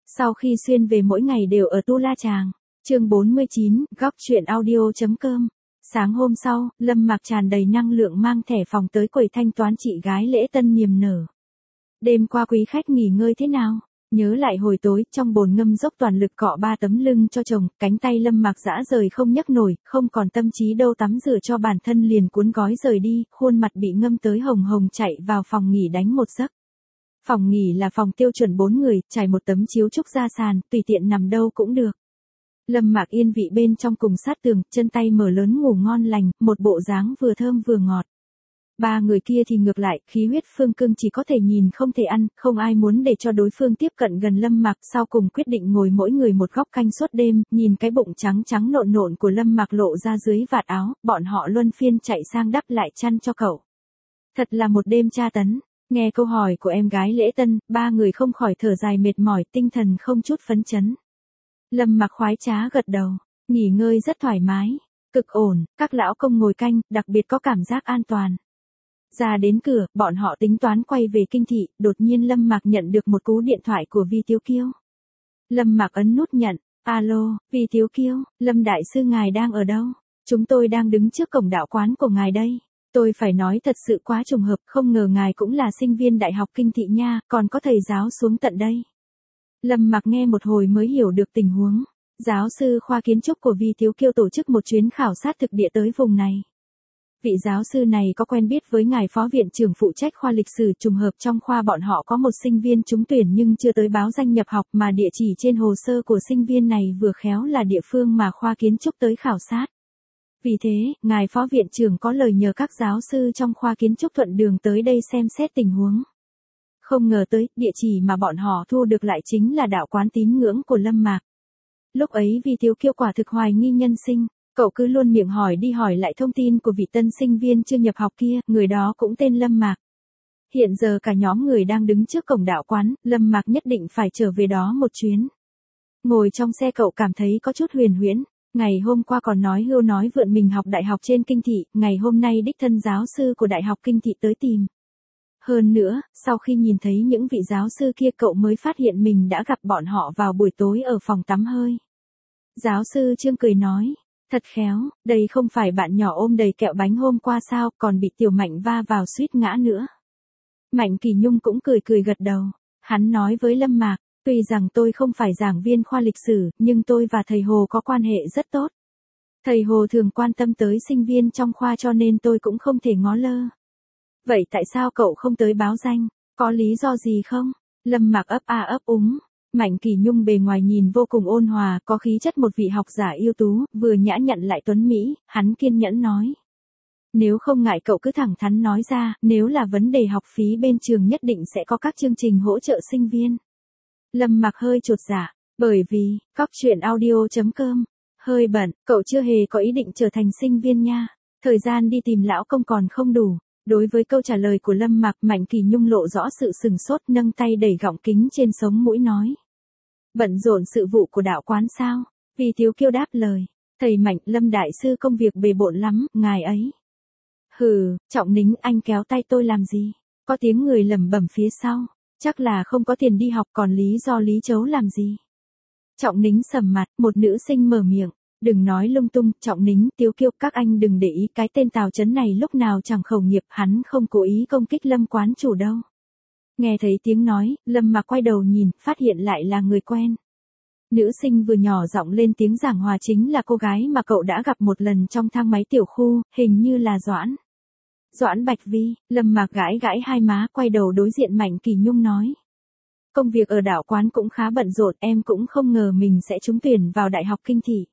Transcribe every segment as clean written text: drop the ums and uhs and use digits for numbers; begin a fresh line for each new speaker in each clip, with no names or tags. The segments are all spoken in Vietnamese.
Sau khi xuyên về mỗi ngày đều ở Tu La Chàng. Chương 49, góc truyện audio.com. Sáng hôm sau, Lâm Mạc tràn đầy năng lượng mang thẻ phòng tới quầy thanh toán chị gái Lễ Tân niềm nở. Đêm qua quý khách nghỉ ngơi thế nào? Nhớ lại hồi tối, trong bồn ngâm dốc toàn lực cọ 3 tấm lưng cho chồng, cánh tay Lâm Mạc dã rời không nhấc nổi, không còn tâm trí đâu tắm rửa cho bản thân liền cuốn gói rời đi, khuôn mặt bị ngâm tới hồng hồng chạy vào phòng nghỉ đánh một giấc. Phòng nghỉ là phòng tiêu chuẩn 4 người, trải một tấm chiếu trúc ra sàn, tùy tiện nằm đâu cũng được. Lâm Mạc yên vị bên trong cùng sát tường, chân tay mở lớn ngủ ngon lành, một bộ dáng vừa thơm vừa ngọt. Ba người kia thì ngược lại, khí huyết phương cương chỉ có thể nhìn không thể ăn, không ai muốn để cho đối phương tiếp cận gần Lâm Mạc, sau cùng quyết định ngồi mỗi người một góc canh suốt đêm, nhìn cái bụng trắng trắng nộn nộn của Lâm Mạc lộ ra dưới vạt áo, bọn họ luân phiên chạy sang đắp lại chăn cho cậu. Thật là một đêm tra tấn. Nghe câu hỏi của em gái Lễ Tân, ba người không khỏi thở dài mệt mỏi, tinh thần không chút phấn chấn. Lâm Mạc khoái trá gật đầu, nghỉ ngơi rất thoải mái, cực ổn, các lão công ngồi canh, đặc biệt có cảm giác an toàn. Ra đến cửa, bọn họ tính toán quay về kinh thị, đột nhiên Lâm Mạc nhận được một cú điện thoại của Vi Tiếu Kiêu. Lâm Mạc ấn nút nhận, alo, Vi Tiếu Kiêu, Lâm đại sư ngài đang ở đâu? Chúng tôi đang đứng trước cổng đạo quán của ngài đây. Tôi phải nói thật sự quá trùng hợp, không ngờ ngài cũng là sinh viên đại học kinh thị nha, còn có thầy giáo xuống tận đây. Lâm Mạc nghe một hồi mới hiểu được tình huống. Giáo sư khoa kiến trúc của Vi Tiếu Kiêu tổ chức một chuyến khảo sát thực địa tới vùng này. Vị giáo sư này có quen biết với ngài phó viện trưởng phụ trách khoa lịch sử, trùng hợp trong khoa bọn họ có một sinh viên trúng tuyển nhưng chưa tới báo danh nhập học, mà địa chỉ trên hồ sơ của sinh viên này vừa khéo là địa phương mà khoa kiến trúc tới khảo sát. Vì thế, ngài phó viện trưởng có lời nhờ các giáo sư trong khoa kiến trúc thuận đường tới đây xem xét tình huống. Không ngờ tới, địa chỉ mà bọn họ thu được lại chính là đạo quán tín ngưỡng của Lâm Mạc. Lúc ấy Vi Tiếu Kiêu quả thực hoài nghi nhân sinh, cậu cứ luôn miệng hỏi đi hỏi lại thông tin của vị tân sinh viên chưa nhập học kia, người đó cũng tên Lâm Mạc. Hiện giờ cả nhóm người đang đứng trước cổng đạo quán, Lâm Mạc nhất định phải trở về đó một chuyến. Ngồi trong xe cậu cảm thấy có chút huyền huyễn. Ngày hôm qua còn nói hưu nói vượn mình học đại học trên kinh thị, ngày hôm nay đích thân giáo sư của đại học kinh thị tới tìm. Hơn nữa, sau khi nhìn thấy những vị giáo sư kia cậu mới phát hiện mình đã gặp bọn họ vào buổi tối ở phòng tắm hơi. Giáo sư Trương cười nói, thật khéo, đây không phải bạn nhỏ ôm đầy kẹo bánh hôm qua sao, còn bị Tiểu Mạnh va vào suýt ngã nữa. Mạnh Kỳ Nhung cũng cười gật đầu, hắn nói với Lâm Mạc. Tuy rằng tôi không phải giảng viên khoa lịch sử, nhưng tôi và thầy Hồ có quan hệ rất tốt. Thầy Hồ thường quan tâm tới sinh viên trong khoa cho nên tôi cũng không thể ngó lơ. Vậy tại sao cậu không tới báo danh? Có lý do gì không? Lâm Mạc ấp a ấp úng. Mạnh Kỳ Nhung bề ngoài nhìn vô cùng ôn hòa, có khí chất một vị học giả ưu tú, vừa nhã nhặn lại tuấn mỹ, hắn kiên nhẫn nói. Nếu không ngại cậu cứ thẳng thắn nói ra, nếu là vấn đề học phí bên trường nhất định sẽ có các chương trình hỗ trợ sinh viên. Lâm Mạc hơi chột dạ, bởi vì, góc truyện audio.com, hơi bận, cậu chưa hề có ý định trở thành sinh viên nha, thời gian đi tìm lão công còn không đủ. Đối với câu trả lời của Lâm Mạc, Mạnh Kỳ Nhung lộ rõ sự sừng sốt, nâng tay đẩy gọng kính trên sống mũi nói. Bận rộn sự vụ của đạo quán sao? Vi Tiếu Kiêu đáp lời, thầy Mạnh, Lâm đại sư công việc bề bộn lắm, ngài ấy. Hừ, Trọng Nính, anh kéo tay tôi làm gì? Có tiếng người lẩm bẩm phía sau. Chắc là không có tiền đi học, còn lý do Lý Chấu làm gì? Trọng Nính sầm mặt, một nữ sinh mở miệng. Đừng nói lung tung, Trọng Nính, Tiếu Kiêu, các anh đừng để ý, cái tên Tào Chấn này lúc nào chẳng khẩu nghiệp, hắn không cố ý công kích Lâm quán chủ đâu. Nghe thấy tiếng nói, Lâm Mạc quay đầu nhìn, phát hiện lại là người quen. Nữ sinh vừa nhỏ giọng lên tiếng giảng hòa chính là cô gái mà cậu đã gặp một lần trong thang máy tiểu khu, hình như là Doãn. Doãn Bạch Vi. Lâm Mạc gãi hai má, quay đầu đối diện Mạnh Kỳ Nhung nói. Công việc ở đạo quán cũng khá bận rộn, em cũng không ngờ mình sẽ trúng tuyển vào đại học kinh thị.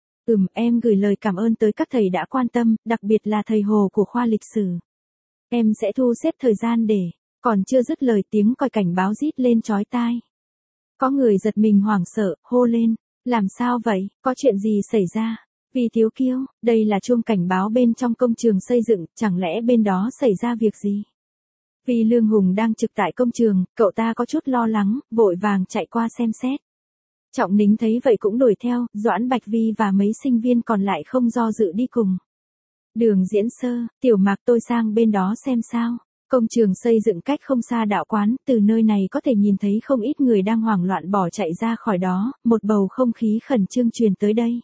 Em gửi lời cảm ơn tới các thầy đã quan tâm, đặc biệt là thầy Hồ của khoa lịch sử. Em sẽ thu xếp thời gian để, còn chưa dứt lời tiếng còi cảnh báo rít lên chói tai. Có người giật mình hoảng sợ, hô lên, làm sao vậy, có chuyện gì xảy ra? Vi Tiếu Kiêu, đây là chuông cảnh báo bên trong công trường xây dựng, chẳng lẽ bên đó xảy ra việc gì? Vì Lương Hùng đang trực tại công trường, cậu ta có chút lo lắng, vội vàng chạy qua xem xét. Trọng Nính thấy vậy cũng đuổi theo, Doãn Bạch Vi và mấy sinh viên còn lại không do dự đi cùng. Đường Diễn Sơ, Tiểu Mạc tôi sang bên đó xem sao. Công trường xây dựng cách không xa đạo quán, từ nơi này có thể nhìn thấy không ít người đang hoảng loạn bỏ chạy ra khỏi đó, một bầu không khí khẩn trương truyền tới đây.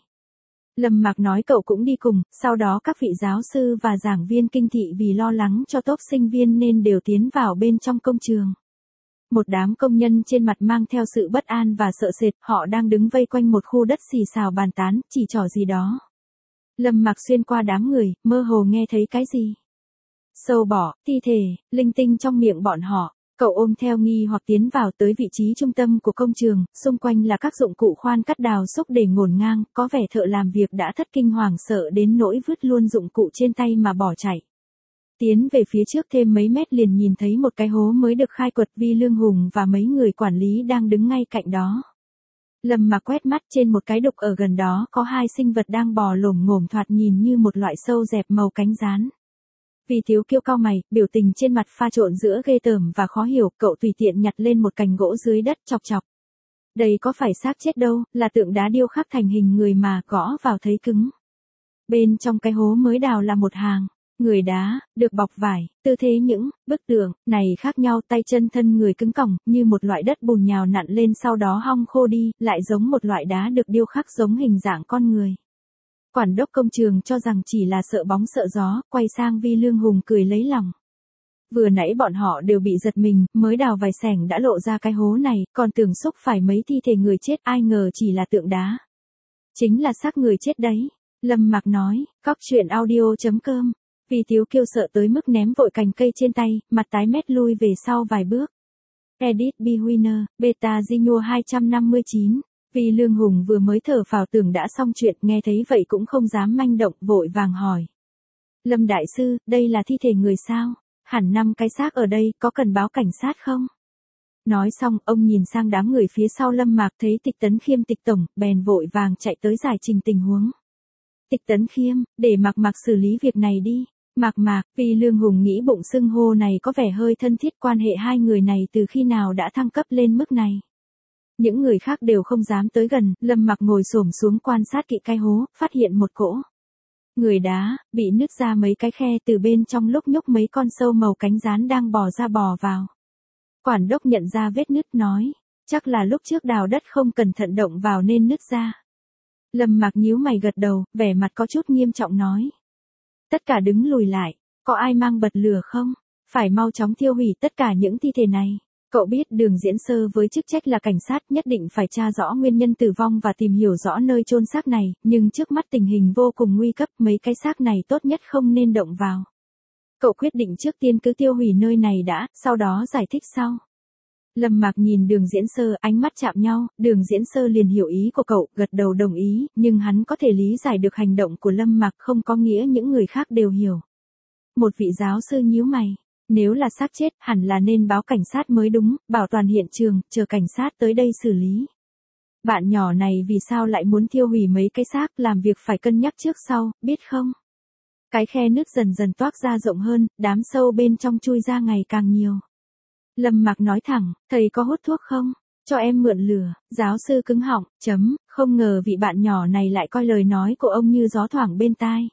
Lâm Mạc nói cậu cũng đi cùng, sau đó các vị giáo sư và giảng viên kinh thị vì lo lắng cho top sinh viên nên đều tiến vào bên trong công trường. Một đám công nhân trên mặt mang theo sự bất an và sợ sệt, họ đang đứng vây quanh một khu đất xì xào bàn tán, chỉ trỏ gì đó. Lâm Mạc xuyên qua đám người, mơ hồ nghe thấy cái gì. Sâu bọ, thi thể, linh tinh trong miệng bọn họ. Cậu ôm theo nghi hoặc tiến vào tới vị trí trung tâm của công trường, xung quanh là các dụng cụ khoan cắt đào xúc để ngổn ngang, có vẻ thợ làm việc đã thất kinh hoàng sợ đến nỗi vứt luôn dụng cụ trên tay mà bỏ chạy. Tiến về phía trước thêm mấy mét liền nhìn thấy một cái hố mới được khai quật, Vi Lương Hùng và mấy người quản lý đang đứng ngay cạnh đó. Lâm Mạc quét mắt trên một cái đục ở gần đó có hai sinh vật đang bò lổm ngổm thoạt nhìn như một loại sâu dẹp màu cánh gián. Vì Thiếu Kiêu cau mày, biểu tình trên mặt pha trộn giữa ghê tởm và khó hiểu, cậu tùy tiện nhặt lên một cành gỗ dưới đất chọc chọc. Đây có phải xác chết đâu, là tượng đá điêu khắc thành hình người mà, gõ vào thấy cứng. Bên trong cái hố mới đào là một hàng người đá, được bọc vải, tư thế những bức tượng này khác nhau, tay chân thân người cứng cỏng, như một loại đất bùn nhào nặn lên sau đó hong khô đi, lại giống một loại đá được điêu khắc giống hình dạng con người. Quản đốc công trường cho rằng chỉ là sợ bóng sợ gió, quay sang Vi Lương Hùng cười lấy lòng. Vừa nãy bọn họ đều bị giật mình, mới đào vài xẻng đã lộ ra cái hố này, còn tưởng xúc phải mấy thi thể người chết, ai ngờ chỉ là tượng đá. Chính là xác người chết đấy. Lâm Mạc nói, cóc.audio.com. Vì Thiếu Kiêu sợ tới mức ném vội cành cây trên tay, mặt tái mét lui về sau vài bước. Edit Bewinner, Beta Zinua 259. Vì Lương Hùng vừa mới thở phào tưởng đã xong chuyện, nghe thấy vậy cũng không dám manh động, vội vàng hỏi. Lâm đại sư, đây là thi thể người sao? Hẳn 5 cái xác ở đây, có cần báo cảnh sát không? Nói xong, ông nhìn sang đám người phía sau Lâm Mạc thấy Tịch Tấn Khiêm Tịch tổng, bèn vội vàng chạy tới giải trình tình huống. Tịch Tấn Khiêm, để Mạc xử lý việc này đi. Mạc, vì Lương Hùng nghĩ bụng xưng hô này có vẻ hơi thân thiết, quan hệ hai người này từ khi nào đã thăng cấp lên mức này. Những người khác đều không dám tới gần, Lâm Mạc ngồi xổm xuống quan sát kỹ cái hố, phát hiện một cỗ người đá, bị nứt ra mấy cái khe, từ bên trong lúc nhúc mấy con sâu màu cánh gián đang bò ra bò vào. Quản đốc nhận ra vết nứt nói, chắc là lúc trước đào đất không cẩn thận động vào nên nứt ra. Lâm Mạc nhíu mày gật đầu, vẻ mặt có chút nghiêm trọng nói. Tất cả đứng lùi lại, có ai mang bật lửa không? Phải mau chóng tiêu hủy tất cả những thi thể này. Cậu biết Đường Diễn Sơ với chức trách là cảnh sát nhất định phải tra rõ nguyên nhân tử vong và tìm hiểu rõ nơi chôn xác này, nhưng trước mắt tình hình vô cùng nguy cấp, mấy cái xác này tốt nhất không nên động vào. Cậu quyết định trước tiên cứ tiêu hủy nơi này đã, sau đó giải thích sau. Lâm Mạc nhìn Đường Diễn Sơ, ánh mắt chạm nhau, Đường Diễn Sơ liền hiểu ý của cậu, gật đầu đồng ý, nhưng hắn có thể lý giải được hành động của Lâm Mạc không có nghĩa những người khác đều hiểu. Một vị giáo sư nhíu mày, nếu là xác chết, hẳn là nên báo cảnh sát mới đúng, bảo toàn hiện trường, chờ cảnh sát tới đây xử lý. Bạn nhỏ này vì sao lại muốn tiêu hủy mấy cái xác, làm việc phải cân nhắc trước sau, biết không? Cái khe nứt dần dần toác ra rộng hơn, đám sâu bên trong chui ra ngày càng nhiều. Lâm Mạc nói thẳng, thầy có hút thuốc không? Cho em mượn lửa. Giáo sư cứng họng, không ngờ vị bạn nhỏ này lại coi lời nói của ông như gió thoảng bên tai.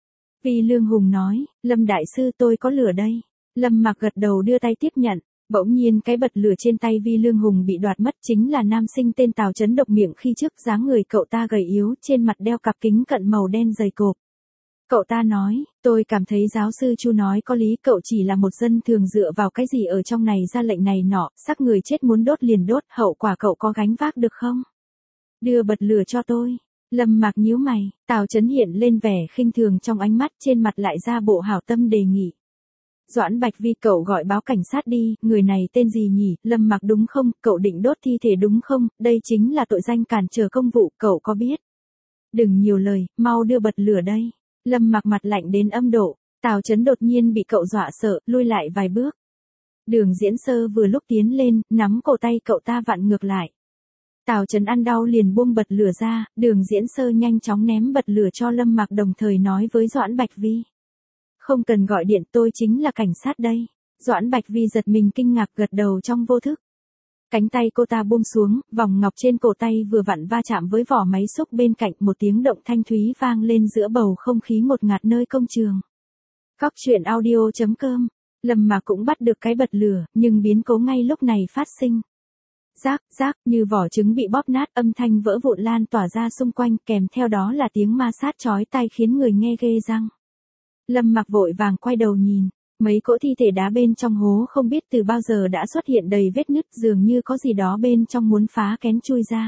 Vì Lương Hùng nói, Lâm đại sư tôi có lửa đây. Lâm Mạc gật đầu đưa tay tiếp nhận, bỗng nhiên cái bật lửa trên tay Vi Lương Hùng bị đoạt mất, chính là nam sinh tên Tào Chấn độc miệng khi trước, dáng người cậu ta gầy yếu, trên mặt đeo cặp kính cận màu đen dày cộp. Cậu ta nói, tôi cảm thấy giáo sư Chu nói có lý, cậu chỉ là một dân thường dựa vào cái gì ở trong này ra lệnh này nọ, xác người chết muốn đốt liền đốt, hậu quả cậu có gánh vác được không? Đưa bật lửa cho tôi. Lâm Mạc nhíu mày, Tào Chấn hiện lên vẻ khinh thường trong ánh mắt, trên mặt lại ra bộ hảo tâm đề nghị. Doãn Bạch Vi, cậu gọi báo cảnh sát đi, người này tên gì nhỉ? Lâm Mạc đúng không, cậu định đốt thi thể đúng không, đây chính là tội danh cản trở công vụ, cậu có biết? Đừng nhiều lời, mau đưa bật lửa đây. Lâm Mạc mặt lạnh đến âm độ, Tào Chấn đột nhiên bị cậu dọa sợ, lui lại vài bước. Đường Diễn Sơ vừa lúc tiến lên, nắm cổ tay cậu ta vặn ngược lại. Tào Chấn ăn đau liền buông bật lửa ra, Đường Diễn Sơ nhanh chóng ném bật lửa cho Lâm Mạc, đồng thời nói với Doãn Bạch Vi. Không cần gọi điện, tôi chính là cảnh sát đây. Doãn Bạch Vi giật mình kinh ngạc, gật đầu trong vô thức. Cánh tay cô ta buông xuống, vòng ngọc trên cổ tay vừa vặn va chạm với vỏ máy xúc bên cạnh, một tiếng động thanh thúy vang lên giữa bầu không khí ngột ngạt nơi công trường. Cóc.audio.com Lâm Mạc cũng bắt được cái bật lửa, nhưng biến cố ngay lúc này phát sinh. Rác, rác, như vỏ trứng bị bóp nát, âm thanh vỡ vụn lan tỏa ra xung quanh, kèm theo đó là tiếng ma sát chói tai khiến người nghe ghê răng. Lâm Mạc vội vàng quay đầu nhìn, mấy cỗ thi thể đá bên trong hố không biết từ bao giờ đã xuất hiện đầy vết nứt, dường như có gì đó bên trong muốn phá kén chui ra.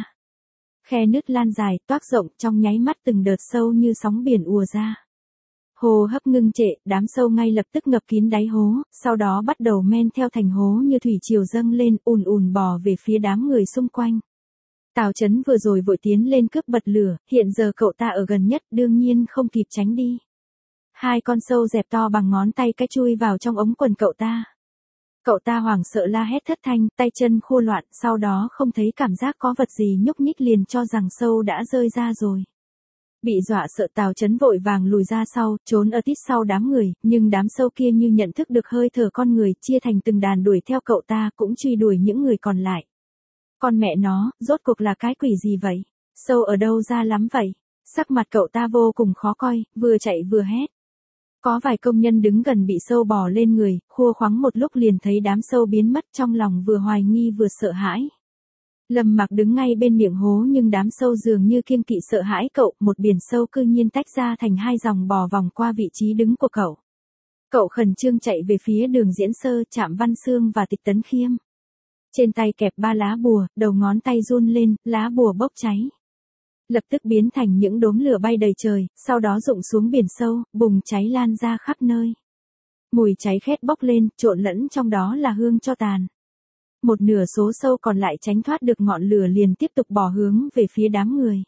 Khe nứt lan dài, toác rộng, trong nháy mắt từng đợt sâu như sóng biển ùa ra. Hô hấp ngưng trệ, đám sâu ngay lập tức ngập kín đáy hố, sau đó bắt đầu men theo thành hố như thủy triều dâng lên, ùn ùn bò về phía đám người xung quanh. Tào Chấn vừa rồi vội tiến lên cướp bật lửa, hiện giờ cậu ta ở gần nhất, đương nhiên không kịp tránh đi. Hai con sâu dẹp to bằng ngón tay cái chui vào trong ống quần cậu ta. Cậu ta hoảng sợ la hét thất thanh, tay chân khô loạn, sau đó không thấy cảm giác có vật gì nhúc nhích liền cho rằng sâu đã rơi ra rồi. Bị dọa sợ Tào Chấn vội vàng lùi ra sau, trốn ở tít sau đám người, nhưng đám sâu kia như nhận thức được hơi thở con người, chia thành từng đàn đuổi theo cậu ta, cũng truy đuổi những người còn lại. Con mẹ nó, rốt cuộc là cái quỷ gì vậy? Sâu ở đâu ra lắm vậy? Sắc mặt cậu ta vô cùng khó coi, vừa chạy vừa hét. Có vài công nhân đứng gần bị sâu bò lên người, khua khoắng một lúc liền thấy đám sâu biến mất, trong lòng vừa hoài nghi vừa sợ hãi. Lâm Mạc đứng ngay bên miệng hố nhưng đám sâu dường như kiêng kỵ sợ hãi cậu, một biển sâu cư nhiên tách ra thành hai dòng bò vòng qua vị trí đứng của cậu. Cậu khẩn trương chạy về phía Đường Diễn Sơ, Trạm Văn Xương và Tịch Tấn Khiêm. Trên tay kẹp 3 lá bùa, đầu ngón tay run lên, lá bùa bốc cháy. Lập tức biến thành những đốm lửa bay đầy trời, sau đó rụng xuống biển sâu, bùng cháy lan ra khắp nơi. Mùi cháy khét bốc lên, trộn lẫn trong đó là hương tro tàn. Một nửa số sâu còn lại tránh thoát được ngọn lửa liền tiếp tục bò hướng về phía đám người.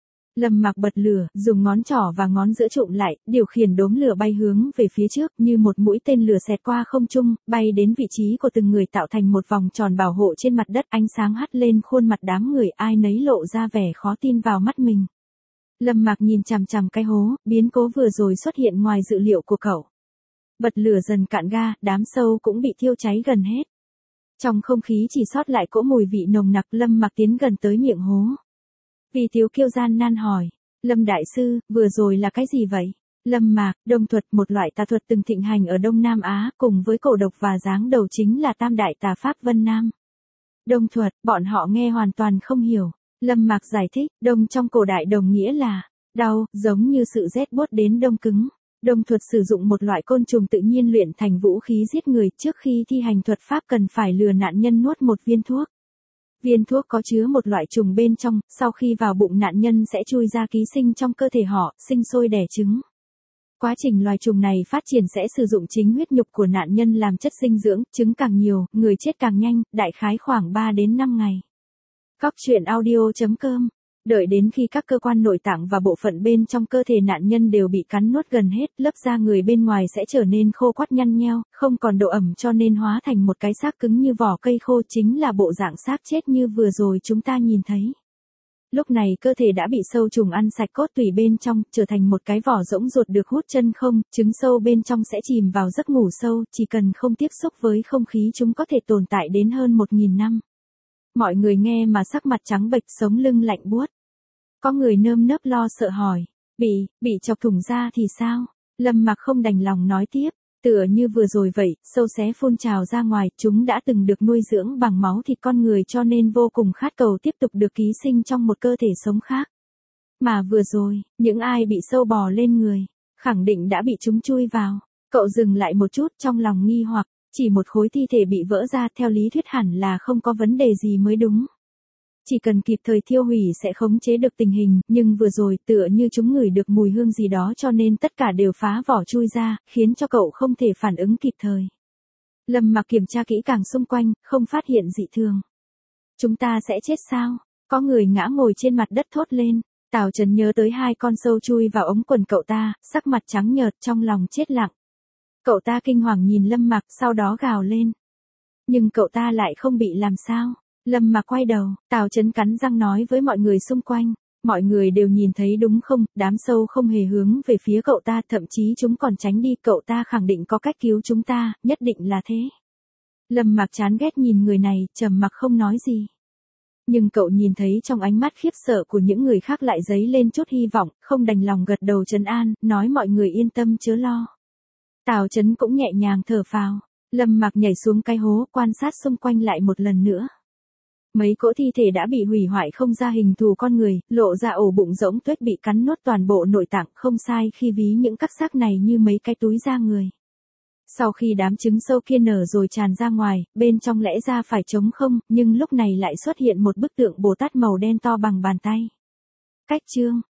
Lâm Mạc bật lửa, dùng ngón trỏ và ngón giữa trụm lại, điều khiển đốm lửa bay hướng về phía trước, như một mũi tên lửa xẹt qua không trung, bay đến vị trí của từng người tạo thành một vòng tròn bảo hộ trên mặt đất, ánh sáng hắt lên khuôn mặt đám người, ai nấy lộ ra vẻ khó tin vào mắt mình. Lâm Mạc nhìn chằm chằm cái hố, biến cố vừa rồi xuất hiện ngoài dự liệu của cậu. Bật lửa dần cạn ga, đám sâu cũng bị thiêu cháy gần hết. Trong không khí chỉ sót lại cỗ mùi vị nồng nặc, Lâm Mạc tiến gần tới miệng hố. Vì Tiếu Kiêu gian nan hỏi, Lâm Đại Sư, vừa rồi là cái gì vậy? Lâm Mạc, đông thuật, một loại tà thuật từng thịnh hành ở Đông Nam Á, cùng với cổ độc và giáng đầu chính là tam đại tà pháp Vân Nam. Đông thuật, bọn họ nghe hoàn toàn không hiểu. Lâm Mạc giải thích, đông trong cổ đại đồng nghĩa là đau, giống như sự rét buốt đến đông cứng. Đông thuật sử dụng một loại côn trùng tự nhiên luyện thành vũ khí giết người, trước khi thi hành thuật pháp cần phải lừa nạn nhân nuốt một viên thuốc. Viên thuốc có chứa một loại trùng bên trong, sau khi vào bụng nạn nhân sẽ chui ra ký sinh trong cơ thể họ, sinh sôi đẻ trứng. Quá trình loài trùng này phát triển sẽ sử dụng chính huyết nhục của nạn nhân làm chất dinh dưỡng, trứng càng nhiều, người chết càng nhanh, đại khái khoảng 3 đến 5 ngày. Góc truyện audio.com. Đợi đến khi các cơ quan nội tạng và bộ phận bên trong cơ thể nạn nhân đều bị cắn nuốt gần hết, lớp da người bên ngoài sẽ trở nên khô quắt nhăn nheo, không còn độ ẩm cho nên hóa thành một cái xác cứng như vỏ cây khô, chính là bộ dạng xác chết như vừa rồi chúng ta nhìn thấy. Lúc này cơ thể đã bị sâu trùng ăn sạch cốt tủy bên trong, trở thành một cái vỏ rỗng ruột được hút chân không, trứng sâu bên trong sẽ chìm vào giấc ngủ sâu, chỉ cần không tiếp xúc với không khí chúng có thể tồn tại đến hơn 1.000 năm. Mọi người nghe mà sắc mặt trắng bệch, sống lưng lạnh buốt. Có người nơm nớp lo sợ hỏi, bị chọc thủng da thì sao? Lâm Mạc không đành lòng nói tiếp, tựa như vừa rồi vậy, sâu xé phun trào ra ngoài, chúng đã từng được nuôi dưỡng bằng máu thịt con người cho nên vô cùng khát cầu tiếp tục được ký sinh trong một cơ thể sống khác. Mà vừa rồi, những ai bị sâu bò lên người, khẳng định đã bị chúng chui vào. Cậu dừng lại một chút, trong lòng nghi hoặc, chỉ một khối thi thể bị vỡ ra, theo lý thuyết hẳn là không có vấn đề gì mới đúng. Chỉ cần kịp thời thiêu hủy sẽ khống chế được tình hình, nhưng vừa rồi tựa như chúng ngửi được mùi hương gì đó cho nên tất cả đều phá vỏ chui ra, khiến cho cậu không thể phản ứng kịp thời. Lâm Mạc kiểm tra kỹ càng xung quanh, không phát hiện dị thường. Chúng ta sẽ chết sao? Có người ngã ngồi trên mặt đất thốt lên. Tào Chấn nhớ tới 2 con sâu chui vào ống quần cậu ta, sắc mặt trắng nhợt, trong lòng chết lặng. Cậu ta kinh hoàng nhìn Lâm Mạc, sau đó gào lên. Nhưng cậu ta lại không bị làm sao. Lâm Mạc quay đầu, Tào Chấn cắn răng nói với mọi người xung quanh. Mọi người đều nhìn thấy đúng không, đám sâu không hề hướng về phía cậu ta, thậm chí chúng còn tránh đi, cậu ta khẳng định có cách cứu chúng ta, nhất định là thế. Lâm Mạc chán ghét nhìn người này, trầm mặc không nói gì. Nhưng cậu nhìn thấy trong ánh mắt khiếp sợ của những người khác lại dấy lên chút hy vọng, không đành lòng gật đầu trấn an, nói mọi người yên tâm chớ lo. Tào Chấn cũng nhẹ nhàng thở phào. Lâm Mạc nhảy xuống cái hố, quan sát xung quanh lại một lần nữa. Mấy cỗ thi thể đã bị hủy hoại không ra hình thù con người, lộ ra ổ bụng rỗng tuếch bị cắn nuốt toàn bộ nội tạng, không sai khi ví những các xác này như mấy cái túi da người. Sau khi đám trứng sâu kia nở rồi tràn ra ngoài, bên trong lẽ ra phải trống không, nhưng lúc này lại xuất hiện một bức tượng Bồ Tát màu đen to bằng bàn tay. Cách chương